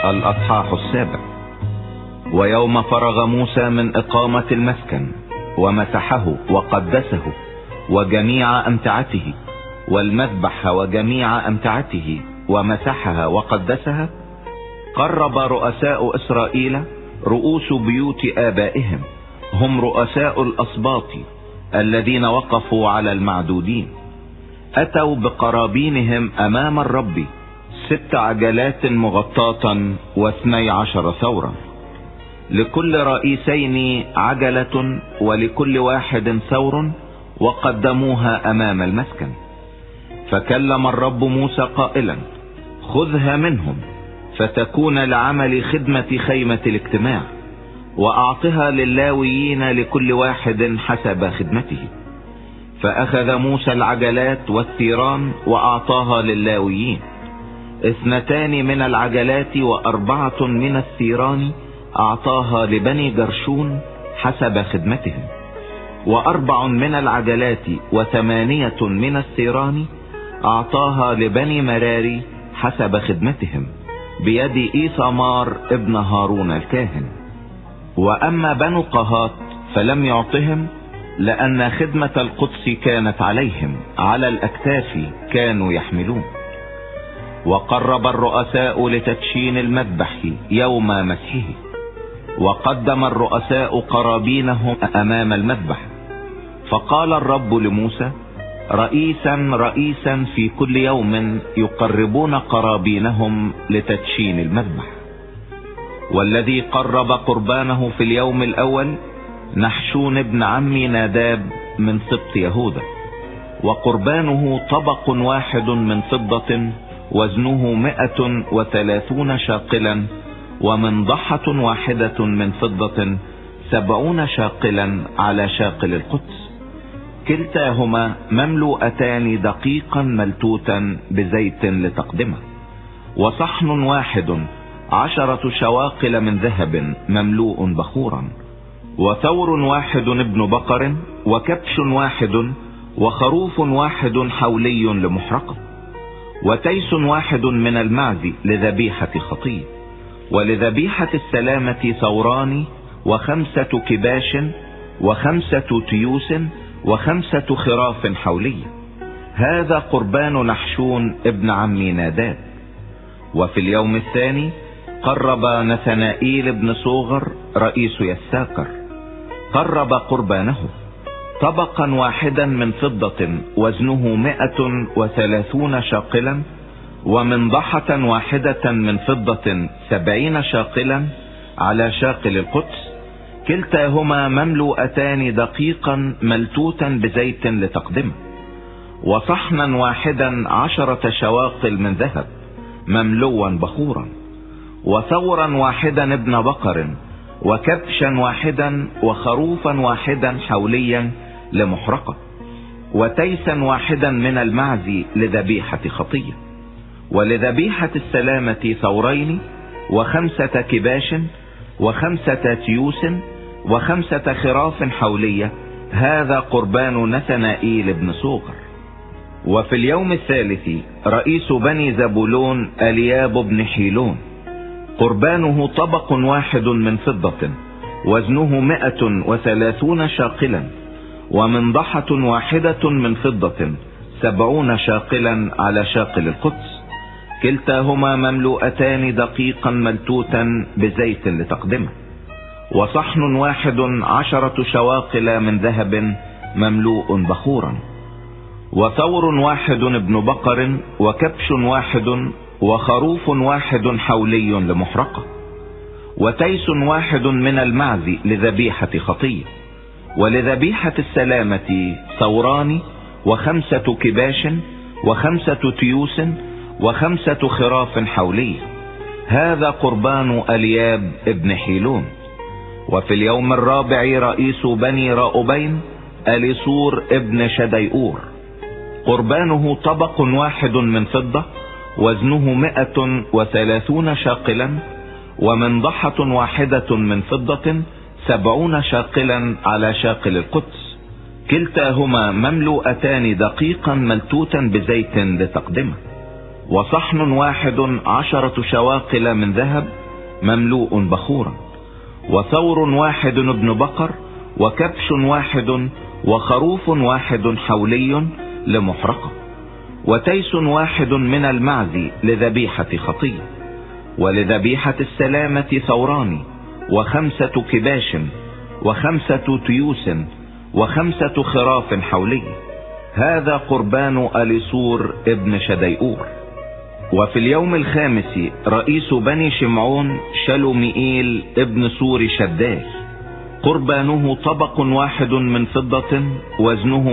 الأصحاح 7. ويوم فرغ موسى من إقامة المسكن ومسحه وقدسه وجميع أمتعته والمذبح وجميع أمتعته ومسحها وقدسها، قرب رؤساء إسرائيل رؤوس بيوت آبائهم، هم رؤساء الأسباط الذين وقفوا على المعدودين، أتوا بقرابينهم أمام الرب 6 عجلات مغطاة و12 ثورا، لكل رئيسين عجلة ولكل واحد ثور، وقدموها أمام المسكن. فكلم الرب موسى قائلا: خذها منهم فتكون لعمل خدمة خيمة الاجتماع، وأعطها للاويين لكل واحد حسب خدمته. فأخذ موسى العجلات والثيران وأعطاها للاويين، 2 من العجلات و4 من الثيران أعطاها لبني جرشون حسب خدمتهم، و4 من العجلات و8 من الثيران أعطاها لبني مراري حسب خدمتهم بيد إيثمار ابن هارون الكاهن. وأما بنو قهات فلم يعطهم، لأن خدمة القدس كانت عليهم، على الأكتاف كانوا يحملون. وقرب الرؤساء لتدشين المذبح يوم مسحه، وقدم الرؤساء قرابينهم أمام المذبح. فقال الرب لموسى: رئيسا رئيسا في كل يوم يقربون قرابينهم لتدشين المذبح. والذي قرب قربانه في اليوم الأول نحشون ابن عم ناداب من سبط يهوذا، وقربانه طبق واحد من فضة وزنه 130 شاقلا، ومنضحة واحدة من فضة 70 شاقلا على شاقل القدس، كلتاهما مملوءتان دقيقا ملتوتا بزيت لتقدمه. وصحن واحد 10 شواقل من ذهب مملوء بخورا، وثور واحد ابن بقر، وكبش واحد، وخروف واحد حولي لمحرقة، وتيس واحد من المعز لذبيحة خطية، ولذبيحة السلامة ثوران، و5 كباش، و5 تيوس، و5 خراف حولية. هذا قربان نحشون ابن عم ناداب. وفي اليوم الثاني قرب نثنائيل بن صوغر رئيس يساكر، قرب قربانه طبقا واحدا من فضة وزنه 130 شاقلا، ومنضحة واحدة من فضة 70 شاقلا على شاقل القدس، كلتاهما مملوءتان دقيقا ملتوتا بزيت لتقدمه. وصحنا واحدا 10 شواقل من ذهب مملوا بخورا، وثورا واحدا ابن بقر، وكبشا واحدا، وخروفا واحدا حوليا لمحرقة، وتيسا واحدا من المعز لذبيحة خطية، ولذبيحة السلامة ثورين، و5 كباش، و5 تيوس، و5 خراف حولية. هذا قربان نثنائيل بن صوغر. وفي اليوم الثالث رئيس بني زبولون الياب بن حيلون، قربانه طبق واحد من فضة وزنه 130 شاقلا، ومنضحة واحدة من فضة 70 شاقلا على شاقل القدس، كلتاهما مملوءتان دقيقا ملتوتا بزيت لتقدمه. وصحن واحد 10 شواقل من ذهب مملوء بخورا، وثور واحد ابن بقر، وكبش واحد، وخروف واحد حولي لمحرقة، وتيس واحد من المعز لذبيحة خطية، ولذبيحة السلامة ثوران، و5 كباش، و5 تيوس، و5 خراف حولية. هذا قربان الياب ابن حيلون. وفي اليوم الرابع رئيس بني راؤبين أليصور ابن شديئور، قربانه طبق واحد من فضة وزنه 130 شاقلا، ومنضحة واحدة من فضة 70 شاقلا على شاقل القدس، كلتاهما مملوءتان دقيقا ملتوتا بزيت لتقدمه. وصحن واحد 10 شواقل من ذهب مملوء بخورا، وثور واحد ابن بقر، وكبش واحد، وخروف واحد حولي لمحرقة، وتيس واحد من المعز لذبيحة خطية، ولذبيحة السلامة ثوران، 5 كباش، 5 تيوس، 5 خراف حولي. هذا قربان أليصور ابن شديئور. وفي اليوم الخامس رئيس بني شمعون شلومئيل ابن سور شداي، قربانه طبق واحد من فضة وزنه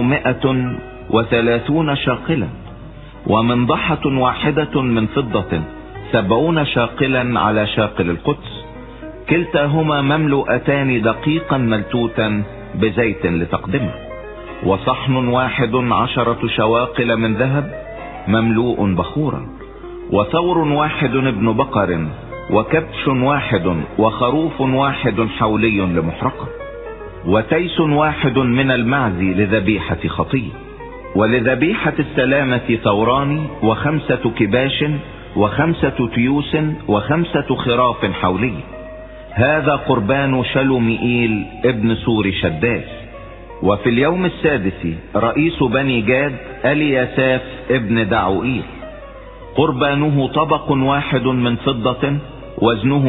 130 شاقلا، ومنضحة واحدة من فضة 70 شاقلا على شاقل القدس، كلتاهما مملوءتان دقيقا ملتوتا بزيت لتقدمه. وصحن واحد 10 شواقل من ذهب مملوء بخورا، وثور واحد ابن بقر، وكبش واحد، وخروف واحد حولي لمحرقة، وتيس واحد من المعز لذبيحة خطية، ولذبيحة السلامة ثوران، 5 كباش، 5 تيوس، 5 خراف حولي. هذا قربان شلومئيل ابن سور شداس. وفي اليوم السادس رئيس بني جاد الياساف ابن دعوئيل، قربانه طبق واحد من فضة وزنه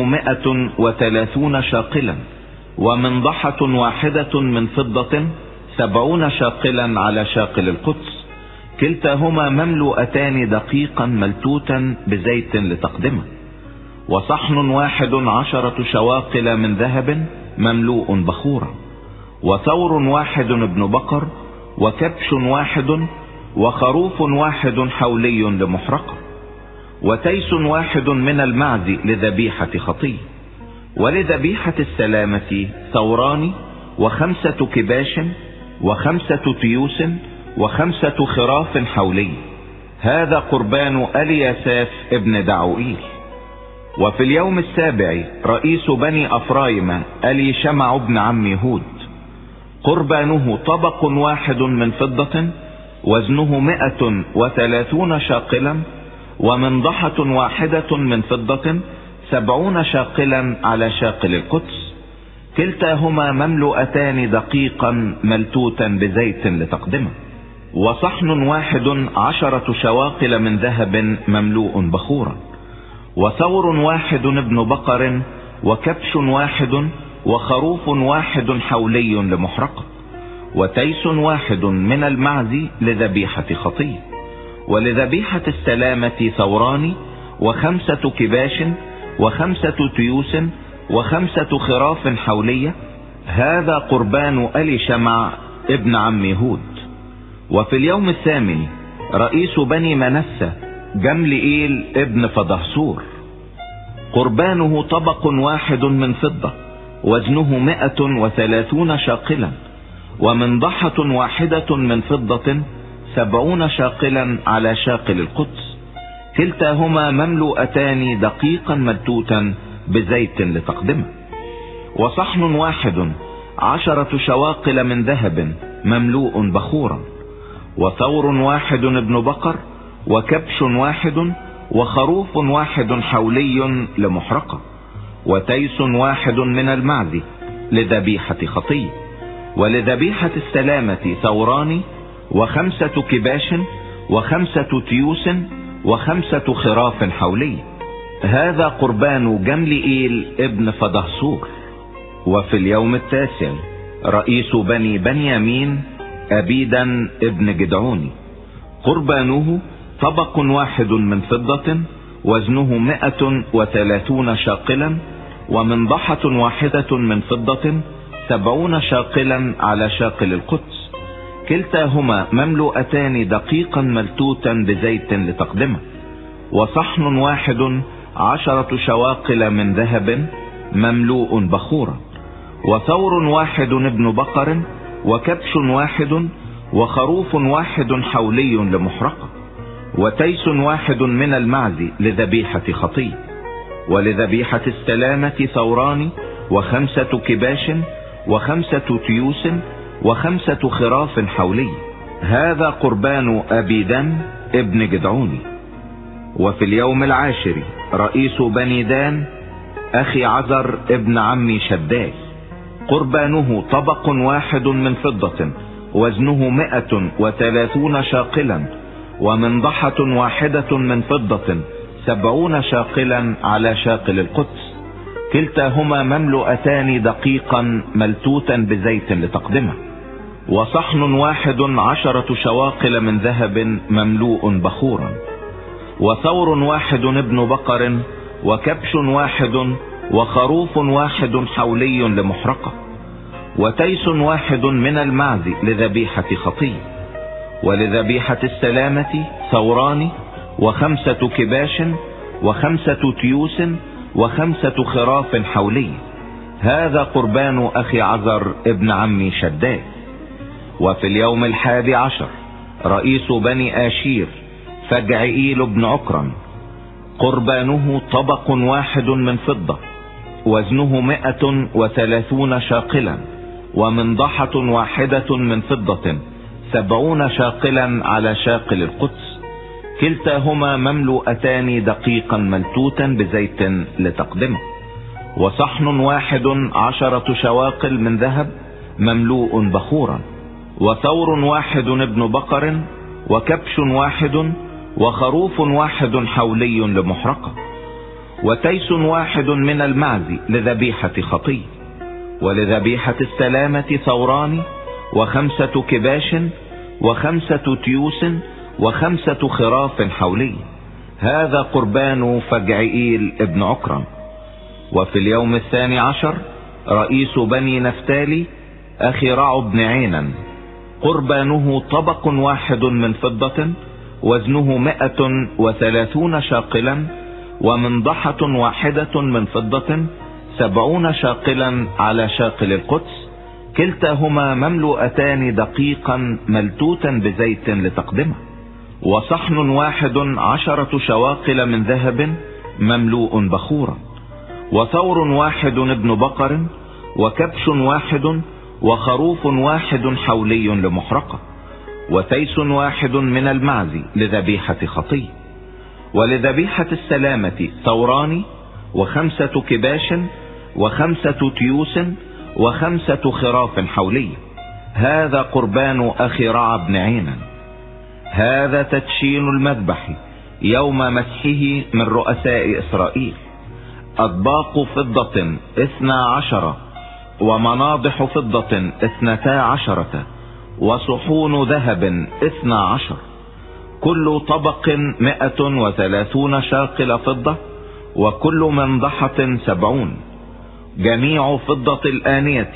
130 شاقلا، ومنضحة واحدة من فضة 70 شاقلا على شاقل القدس، كلتاهما مملوءتان دقيقا ملتوتا بزيت لتقدمه. وصحن واحد 10 شواقل من ذهب مملوء بخورا، وثور واحد ابن بقر، وكبش واحد، وخروف واحد حولي لمحرقة، وتيس واحد من المعز لذبيحة خطية، ولذبيحة السلامة ثوران، 5 كباش، 5 تيوس، 5 خراف حولي. هذا قربان الياساف ابن دعوئيل. وفي اليوم السابع رئيس بني أفرايم أليشمع ابن عم يهود، قربانه طبق واحد من فضة وزنه 130 شاقلا، ومنضحة واحدة من فضة 70 شاقلا على شاقل القدس، كلتاهما مملوءتان دقيقا ملتوتا بزيت لتقدمه. وصحن واحد 10 شواقل من ذهب مملوء بخورا، وثور واحد ابن بقر، وكبش واحد، وخروف واحد حولي لمحرقة، وتيس واحد من المعز لذبيحة خطية، ولذبيحة السلامة ثوران، 5 كباش، 5 تيوس، 5 خراف حولية. هذا قربان أليشمع ابن عم يهود. وفي اليوم الثامن رئيس بني منسى جملئيل ابن فدهسور، قربانه طبق واحد من فضة وزنه 130 شاقلا، ومنضحة واحدة من فضة 70 شاقلا على شاقل القدس، كلتاهما مملوءتان دقيقا ملتوتا بزيت لتقدمه. وصحن واحد 10 شواقل من ذهب مملوء بخورا، وثور واحد ابن بقر، وكبش واحد، وخروف واحد حولي لمحرقة، وتيس واحد من المعز لذبيحة خطية، ولذبيحة السلامة ثوران، 5 كباش، 5 تيوس، 5 خراف حولي. هذا قربان جملئيل ابن فدهسور. وفي اليوم التاسع رئيس بني بنيامين أبيدا ابن جدعوني، قربانه طبق واحد من فضة وزنه 130 شاقلا، ومنضحة واحدة من فضة 70 شاقلا على شاقل القدس، كلتاهما مملوءتان دقيقا ملتوتا بزيت لتقدمه. وصحن واحد 10 شواقل من ذهب مملوء بخورا، وثور واحد ابن بقر، وكبش واحد، وخروف واحد حولي لمحرقة، وتيس واحد من المعز لذبيحة خطية، ولذبيحة السلامة ثوران، 5 كباش، 5 تيوس، 5 خراف حولي. هذا قربان أبيدان ابن جدعوني. وفي اليوم العاشر رئيس بني دان أخي عزر ابن عمي شداي. قربانه طبق واحد من فضة وزنه 130 شاقلا، ومنضحة واحدة من فضة 70 شاقلا على شاقل القدس، كلتاهما مملوءتان دقيقا ملتوتا بزيت لتقدمه. وصحن واحد 10 شواقل من ذهب مملوء بخورا. وثور واحد ابن بقر، وكبش واحد، وخروف واحد حولي لمحرقة، وتيس واحد من المعز لذبيحة خطية. ولذبيحة السلامة ثوران، و5 كباش، و5 تيوس، و5 خراف حولي. هذا قربان أخي عزر ابن عمي شداي. وفي اليوم 11 رئيس بني آشير فجعئيل بن عكرم. قربانه طبق واحد من فضة وزنه 130 شاقلا، ومنضحة واحدة من فضة 70 شاقلا على شاقل القدس، كلتاهما مملوءتان دقيقا ملتوتا بزيت لتقدمه. وصحن واحد 10 شواقل من ذهب مملوء بخورا. وثور واحد ابن بقر، وكبش واحد، وخروف واحد حولي لمحرقة، وتيس واحد من المعز لذبيحة خطية. ولذبيحة السلامة ثوران، و5 كباش، و5 تيوس، و5 خراف حولي. هذا قربان فجعئيل ابن عكرم. وفي اليوم 12 رئيس بني نفتالي أخي رع بن عينا. قربانه طبق واحد من فضة وزنه 130 شاقلا، ومنضحة واحدة من فضة 70 شاقلا على شاقل القدس، كلتاهما مملوءتان دقيقا ملتوتا بزيت لتقدمه. وصحن واحد 10 شواقل من ذهب مملوء بخورا. وثور واحد ابن بقر، وكبش واحد، وخروف واحد حولي لمحرقة، وتيس واحد من المعز لذبيحة خطية. ولذبيحة السلامة ثوران، و5 كباش، و5 تيوس، و5 خراف حولي. هذا قربان أخي رع بن عينا. هذا تدشين المذبح يوم مسحه من رؤساء إسرائيل. أطباق فضة 12، ومناضح فضة 12، وصحون ذهب 12، كل طبق 130 شاقل فضة، وكل منضحة 70. جميع فضة الآنية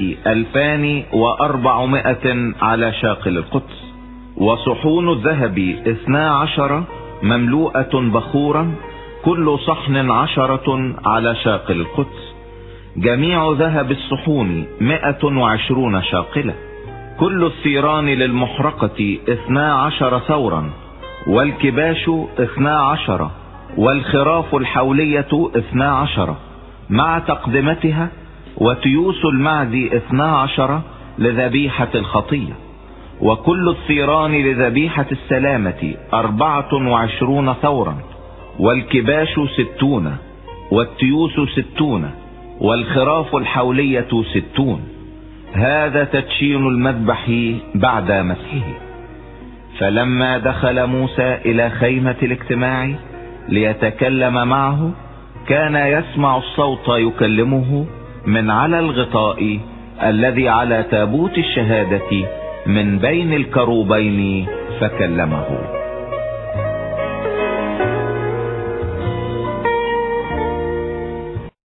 2400 على شاقل القدس. وصحون الذهب 12 مملوءة بخورا، كل صحن 10 على شاقل القدس. جميع ذهب الصحون 120 شاقلة. كل الثيران للمحرقة 12 ثورا، والكباش 12، والخراف الحولية 12 مع تقدمتها، وتيوس المعز 12 لذبيحة الخطية. وكل الثيران لذبيحة السلامة 24 ثورا، والكباش 60، والتيوس 60، والخراف الحولية 60. هذا تدشين المذبح بعد مسحه. فلما دخل موسى إلى خيمة الاجتماع ليتكلم معه، كان يسمع الصوت يكلمه من على الغطاء الذي على تابوت الشهادة من بين الكروبين، فكلمه.